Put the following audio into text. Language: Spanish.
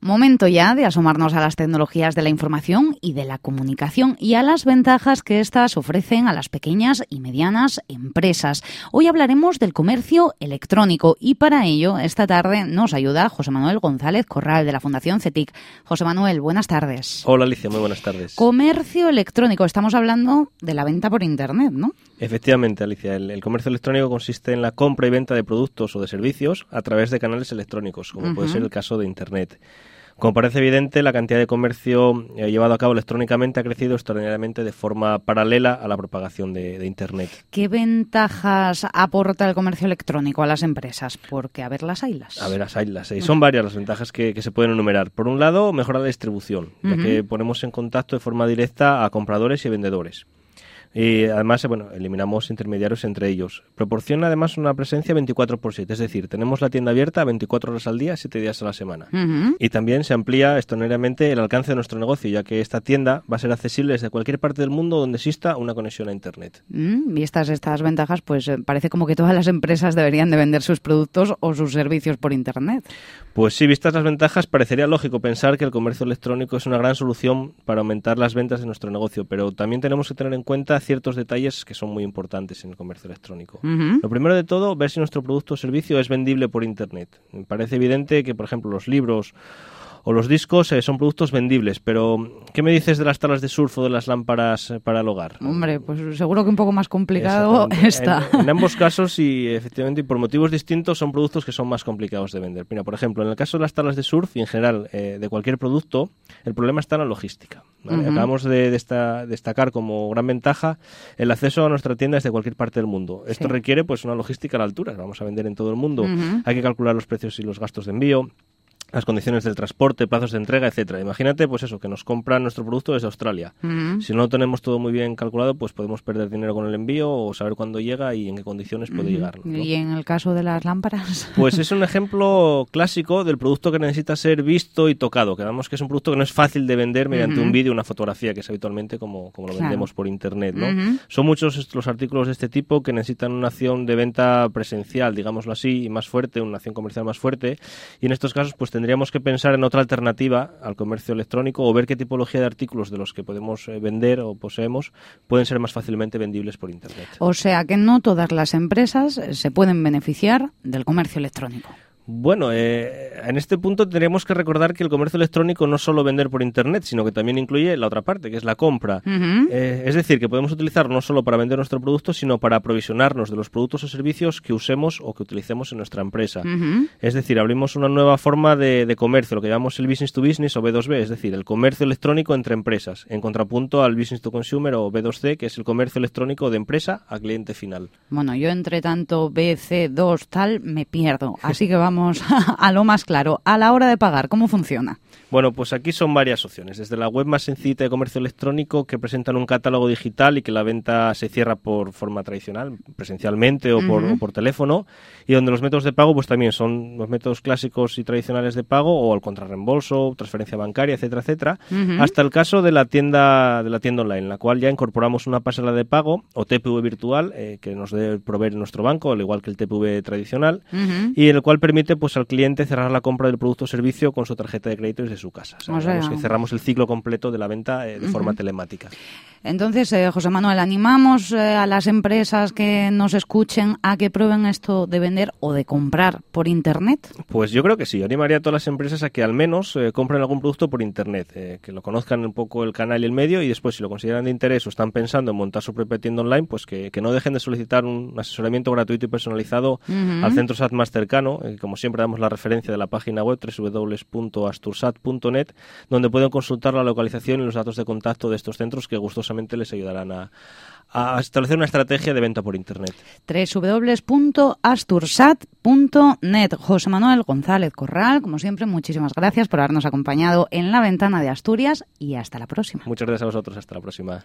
Momento ya de asomarnos a las tecnologías de la información y de la comunicación y a las ventajas que éstas ofrecen a las pequeñas y medianas empresas. Hoy hablaremos del comercio electrónico y para ello esta tarde nos ayuda José Manuel González Corral de la Fundación CETIC. José Manuel, buenas tardes. Hola Alicia, muy buenas tardes. Comercio electrónico, estamos hablando de la venta por Internet, ¿no? Efectivamente, Alicia, el comercio electrónico consiste en la compra y venta de productos o de servicios a través de canales electrónicos, como puede ser el caso de Internet. Como parece evidente, la cantidad de comercio llevado a cabo electrónicamente ha crecido extraordinariamente de forma paralela a la propagación de Internet. ¿Qué ventajas aporta el comercio electrónico a las empresas? Porque, a ver, las haylas. Son varias las ventajas que se pueden enumerar. Por un lado, mejora la distribución, ya que ponemos en contacto de forma directa a compradores y vendedores. Y además, eliminamos intermediarios entre ellos. Proporciona además una presencia 24/7, es decir, tenemos la tienda abierta 24 horas al día, 7 días a la semana. Y también se amplía extraordinariamente el alcance de nuestro negocio, ya que esta tienda va a ser accesible desde cualquier parte del mundo donde exista una conexión a Internet. Vistas estas ventajas, pues parece como que todas las empresas deberían de vender sus productos o sus servicios por Internet. Pues sí, vistas las ventajas, parecería lógico pensar que el comercio electrónico es una gran solución para aumentar las ventas de nuestro negocio, pero también tenemos que tener en cuenta ciertos detalles que son muy importantes en el comercio electrónico. Lo primero de todo, ver si nuestro producto o servicio es vendible por Internet. Me parece evidente que, por ejemplo, los libros o los discos son productos vendibles, pero ¿qué me dices de las tablas de surf o de las lámparas para el hogar? Hombre, pues seguro que un poco más complicado está. En ambos casos, y efectivamente, y por motivos distintos, son productos que son más complicados de vender. Mira, por ejemplo, en el caso de las tablas de surf y en general de cualquier producto, el problema está en la logística. ¿Vale? Acabamos de destacar como gran ventaja el acceso a nuestra tienda desde cualquier parte del mundo. Esto requiere pues una logística a la altura. Vamos a vender en todo el mundo. Hay que calcular los precios y los gastos de envío, las condiciones del transporte, plazos de entrega, etcétera. Imagínate, pues eso, que nos compran nuestro producto desde Australia. Si no lo tenemos todo muy bien calculado, pues podemos perder dinero con el envío o saber cuándo llega y en qué condiciones puede llegar, ¿no? ¿Y en el caso de las lámparas? Pues es un ejemplo clásico del producto que necesita ser visto y tocado. Quedamos que es un producto que no es fácil de vender mediante un vídeo o una fotografía, que es habitualmente como lo vendemos por Internet, ¿no? Son muchos los artículos de este tipo que necesitan una acción de venta presencial, digámoslo así, y más fuerte, una acción comercial más fuerte, y en estos casos pues tendríamos que pensar en otra alternativa al comercio electrónico o ver qué tipología de artículos de los que podemos vender o poseemos pueden ser más fácilmente vendibles por Internet. O sea que no todas las empresas se pueden beneficiar del comercio electrónico. Bueno, en este punto tendríamos que recordar que el comercio electrónico no es solo vender por Internet, sino que también incluye la otra parte, que es la compra. Es decir, que podemos utilizar no solo para vender nuestro producto, sino para aprovisionarnos de los productos o servicios que usemos o que utilicemos en nuestra empresa. Es decir, abrimos una nueva forma de comercio, lo que llamamos el business to business o B2B, es decir, el comercio electrónico entre empresas, en contrapunto al business to consumer o B2C, que es el comercio electrónico de empresa a cliente final. Bueno, yo entre tanto B, C, 2, tal, me pierdo, así que vamos a lo más claro. A la hora de pagar, ¿cómo funciona? Bueno, pues aquí son varias opciones. Desde la web más sencilla de comercio electrónico, que presentan un catálogo digital y que la venta se cierra por forma tradicional, presencialmente o por teléfono, y donde los métodos de pago pues también son los métodos clásicos y tradicionales de pago o el contrarreembolso, transferencia bancaria, etcétera, etcétera, hasta el caso de la tienda online, en la cual ya incorporamos una pasarela de pago o TPV virtual que nos debe proveer nuestro banco, al igual que el TPV tradicional, y el cual permite pues al cliente cerrar la compra del producto o servicio con su tarjeta de crédito desde su casa. O sea, que cerramos el ciclo completo de la venta de forma telemática. Entonces, José Manuel, animamos a las empresas que nos escuchen a que prueben esto de vender o de comprar por Internet. Pues yo creo que sí. Yo animaría a todas las empresas a que al menos compren algún producto por Internet, que lo conozcan un poco el canal y el medio, y después, si lo consideran de interés o están pensando en montar su propia tienda online, pues que no dejen de solicitar un asesoramiento gratuito y personalizado al centro SAT más cercano. Como siempre, damos la referencia de la página web www.astursat.net, donde pueden consultar la localización y los datos de contacto de estos centros que gustosamente les ayudarán a establecer una estrategia de venta por Internet. www.astursat.net. José Manuel González Corral, como siempre, muchísimas gracias por habernos acompañado en La Ventana de Asturias y hasta la próxima. Muchas gracias a vosotros, hasta la próxima.